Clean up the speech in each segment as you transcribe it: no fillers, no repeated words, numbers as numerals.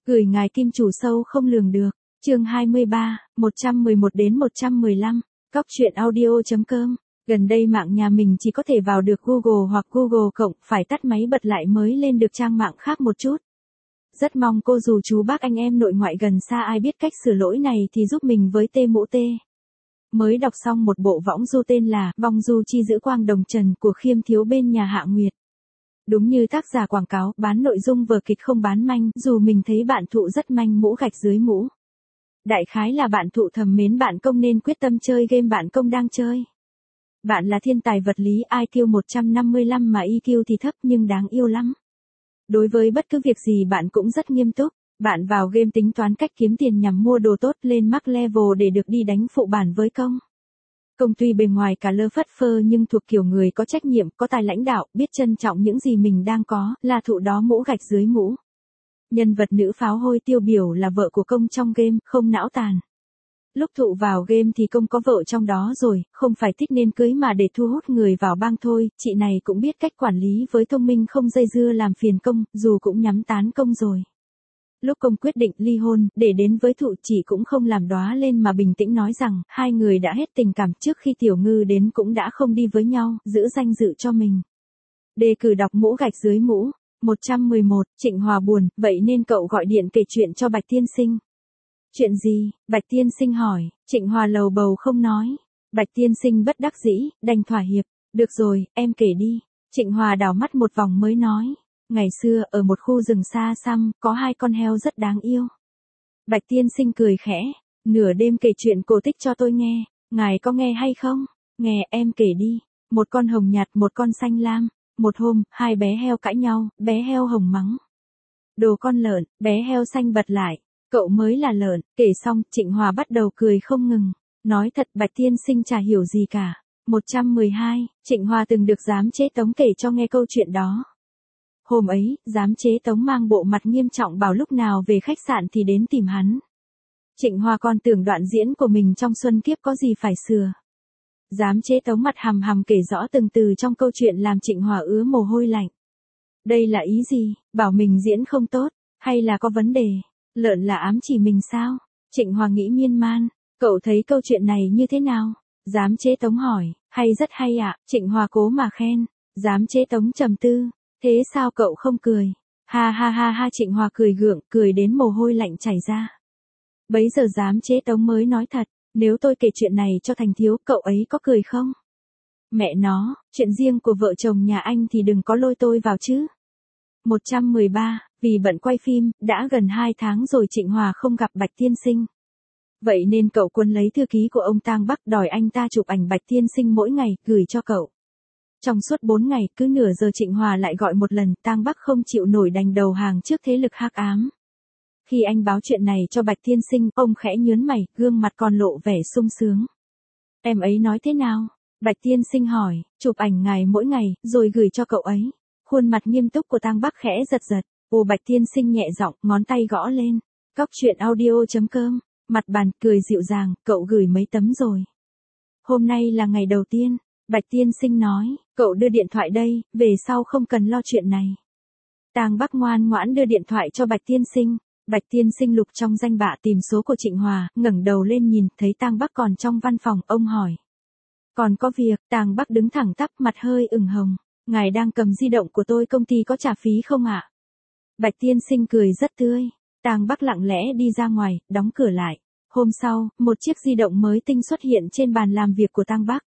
Gửi ngài kim chủ sâu không lường được. Chương 23, 111 đến 115. Cóc truyện audio.com. Gần đây mạng nhà mình chỉ có thể vào được Google hoặc Google cộng, phải tắt máy bật lại mới lên được trang mạng khác một chút. Rất mong cô dù chú bác anh em nội ngoại gần xa ai biết cách sửa lỗi này thì giúp mình với T mũ T. Mới đọc xong một bộ võng du tên là Vong du chi giữ quang đồng trần của Khiêm Thiếu bên nhà Hạ Nguyệt. Đúng như tác giả quảng cáo, bán nội dung vở kịch không bán manh, dù mình thấy bạn thụ rất manh mũ gạch dưới mũ. Đại khái là bạn thụ thầm mến bạn công nên quyết tâm chơi game bạn công đang chơi. Bạn là thiên tài vật lý IQ 155 mà EQ thì thấp nhưng đáng yêu lắm. Đối với bất cứ việc gì bạn cũng rất nghiêm túc. Bạn vào game tính toán cách kiếm tiền nhằm mua đồ tốt lên max level để được đi đánh phụ bản với công. Công tuy bề ngoài cả lơ phất phơ nhưng thuộc kiểu người có trách nhiệm, có tài lãnh đạo, biết trân trọng những gì mình đang có, là thụ đó mũ gạch dưới mũ. Nhân vật nữ pháo hôi tiêu biểu là vợ của công trong game, không não tàn. Lúc thụ vào game thì công có vợ trong đó rồi, không phải thích nên cưới mà để thu hút người vào bang thôi, chị này cũng biết cách quản lý với thông minh không dây dưa làm phiền công, dù cũng nhắm tán công rồi. Lúc công quyết định ly hôn, để đến với thụ chị cũng không làm đóa lên mà bình tĩnh nói rằng, hai người đã hết tình cảm trước khi Tiểu Ngư đến cũng đã không đi với nhau, giữ danh dự cho mình. Đề cử đọc mũ gạch dưới mũ. 111, Trịnh Hòa buồn, vậy nên cậu gọi điện kể chuyện cho Bạch Tiên Sinh. Chuyện gì? Bạch Tiên Sinh hỏi, Trịnh Hòa lầu bầu không nói. Bạch Tiên Sinh bất đắc dĩ, đành thỏa hiệp. Được rồi, em kể đi. Trịnh Hòa đảo mắt một vòng mới nói. Ngày xưa, ở một khu rừng xa xăm, có hai con heo rất đáng yêu. Bạch Tiên Sinh cười khẽ, nửa đêm kể chuyện cổ tích cho tôi nghe, ngài có nghe hay không? Nghe, em kể đi. Một con hồng nhạt, một con xanh lam. Một hôm, hai bé heo cãi nhau, bé heo hồng mắng. Đồ con lợn, bé heo xanh bật lại. Cậu mới là lợn. Kể xong, Trịnh Hòa bắt đầu cười không ngừng. Nói thật, Bạch Tiên Sinh chả hiểu gì cả. 112, Trịnh Hòa từng được giám chế Tống kể cho nghe câu chuyện đó. Hôm ấy, giám chế Tống mang bộ mặt nghiêm trọng bảo lúc nào về khách sạn thì đến tìm hắn. Trịnh Hòa còn tưởng đoạn diễn của mình trong Xuân Kiếp có gì phải sửa. Giám chế Tống mặt hằm hằm kể rõ từng từ trong câu chuyện làm Trịnh Hòa ứa mồ hôi lạnh. Đây là ý gì, bảo mình diễn không tốt, hay là có vấn đề, lợn là ám chỉ mình sao? Trịnh Hòa nghĩ miên man, cậu thấy câu chuyện này như thế nào? Giám chế Tống hỏi, hay rất hay ạ, Trịnh Hòa cố mà khen. Giám chế Tống trầm tư, thế sao cậu không cười? Ha ha ha ha, Trịnh Hòa cười gượng, cười đến mồ hôi lạnh chảy ra. Bấy giờ giám chế Tống mới nói thật, nếu tôi kể chuyện này cho Thành Thiếu, cậu ấy có cười không? Mẹ nó, chuyện riêng của vợ chồng nhà anh thì đừng có lôi tôi vào chứ. 113, vì bận quay phim, đã gần 2 tháng rồi Trịnh Hòa không gặp Bạch Tiên Sinh. Vậy nên cậu Quân lấy thư ký của ông Tang Bắc đòi anh ta chụp ảnh Bạch Tiên Sinh mỗi ngày, gửi cho cậu. Trong suốt 4 ngày, cứ nửa giờ Trịnh Hòa lại gọi một lần, Tang Bắc không chịu nổi đành đầu hàng trước thế lực hắc ám. Khi anh báo chuyện này cho Bạch Tiên Sinh, ông khẽ nhớn mày, gương mặt còn lộ vẻ sung sướng. Em ấy nói thế nào? Bạch Tiên Sinh hỏi, chụp ảnh ngài mỗi ngày, rồi gửi cho cậu ấy. Khuôn mặt nghiêm túc của Tang Bắc khẽ giật giật. Ồ, Bạch Tiên Sinh nhẹ giọng, ngón tay gõ lên. Cóc truyện audio.com. Mặt bàn cười dịu dàng, cậu gửi mấy tấm rồi? Hôm nay là ngày đầu tiên. Bạch Tiên Sinh nói, cậu đưa điện thoại đây, về sau không cần lo chuyện này. Tang Bắc ngoan ngoãn đưa điện thoại cho Bạch Tiên Sinh. Bạch Tiên Sinh lục trong danh bạ tìm số của Trịnh Hòa, ngẩng đầu lên nhìn, thấy Tang Bắc còn trong văn phòng, ông hỏi. Còn có việc, Tang Bắc đứng thẳng tắp, mặt hơi ửng hồng. Ngài đang cầm di động của tôi, công ty có trả phí không ạ? Bạch Tiên Sinh cười rất tươi. Tang Bắc lặng lẽ đi ra ngoài, đóng cửa lại. Hôm sau, một chiếc di động mới tinh xuất hiện trên bàn làm việc của Tang Bắc.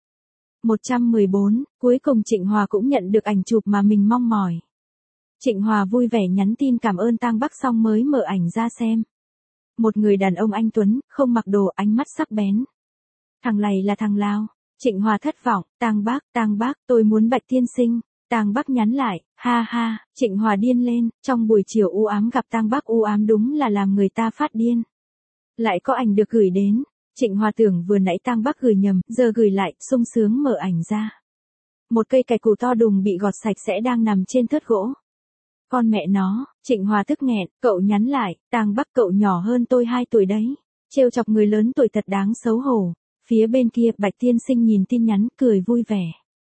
114, cuối cùng Trịnh Hòa cũng nhận được ảnh chụp mà mình mong mỏi. Trịnh Hòa vui vẻ nhắn tin cảm ơn Tang Bắc xong mới mở ảnh ra xem. Một người đàn ông anh tuấn, không mặc đồ, ánh mắt sắc bén. Thằng này là thằng Lao. Trịnh Hòa thất vọng, Tang Bắc, tôi muốn Bạch Tiên Sinh. Tang Bắc nhắn lại, ha ha, Trịnh Hòa điên lên, trong buổi chiều u ám gặp Tang Bắc u ám đúng là làm người ta phát điên. Lại có ảnh được gửi đến. Trịnh Hòa tưởng vừa nãy Tang Bắc gửi nhầm, giờ gửi lại, sung sướng mở ảnh ra. Một cây cày củ to đùng bị gọt sạch sẽ đang nằm trên thớt gỗ. Con mẹ nó, Trịnh Hòa tức nghẹn, cậu nhắn lại, Tang Bắc cậu nhỏ hơn tôi 2 tuổi đấy. Trêu chọc người lớn tuổi thật đáng xấu hổ. Phía bên kia, Bạch Tiên Sinh nhìn tin nhắn, cười vui vẻ.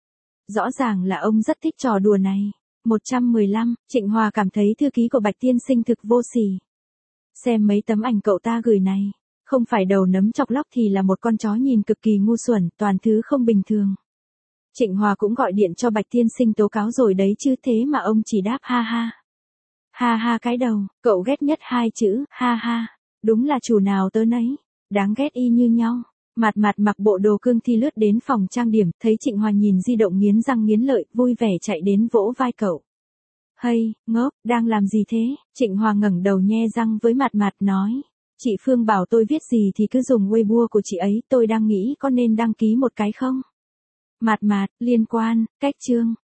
Rõ ràng là ông rất thích trò đùa này. 115, Trịnh Hòa cảm thấy thư ký của Bạch Tiên Sinh thực vô sỉ. Xem mấy tấm ảnh cậu ta gửi này. Không phải đầu nấm chọc lóc thì là một con chó nhìn cực kỳ ngu xuẩn, toàn thứ không bình thường. Trịnh Hòa cũng gọi điện cho Bạch Tiên Sinh tố cáo rồi đấy chứ, thế mà ông chỉ đáp ha ha. Ha ha cái đầu, cậu ghét nhất hai chữ, ha ha. Đúng là chủ nào tớ nấy. Đáng ghét y như nhau. Mạt Mạt mặc bộ đồ cương thi lướt đến phòng trang điểm, thấy Trịnh Hòa nhìn di động nghiến răng nghiến lợi, vui vẻ chạy đến vỗ vai cậu. Hay, ngốc, đang làm gì thế? Trịnh Hòa ngẩng đầu nhe răng với Mạt Mạt nói. Chị Phương bảo tôi viết gì thì cứ dùng Weibo của chị ấy, tôi đang nghĩ có nên đăng ký một cái không? Mạt Mạt, liên quan, cách chương.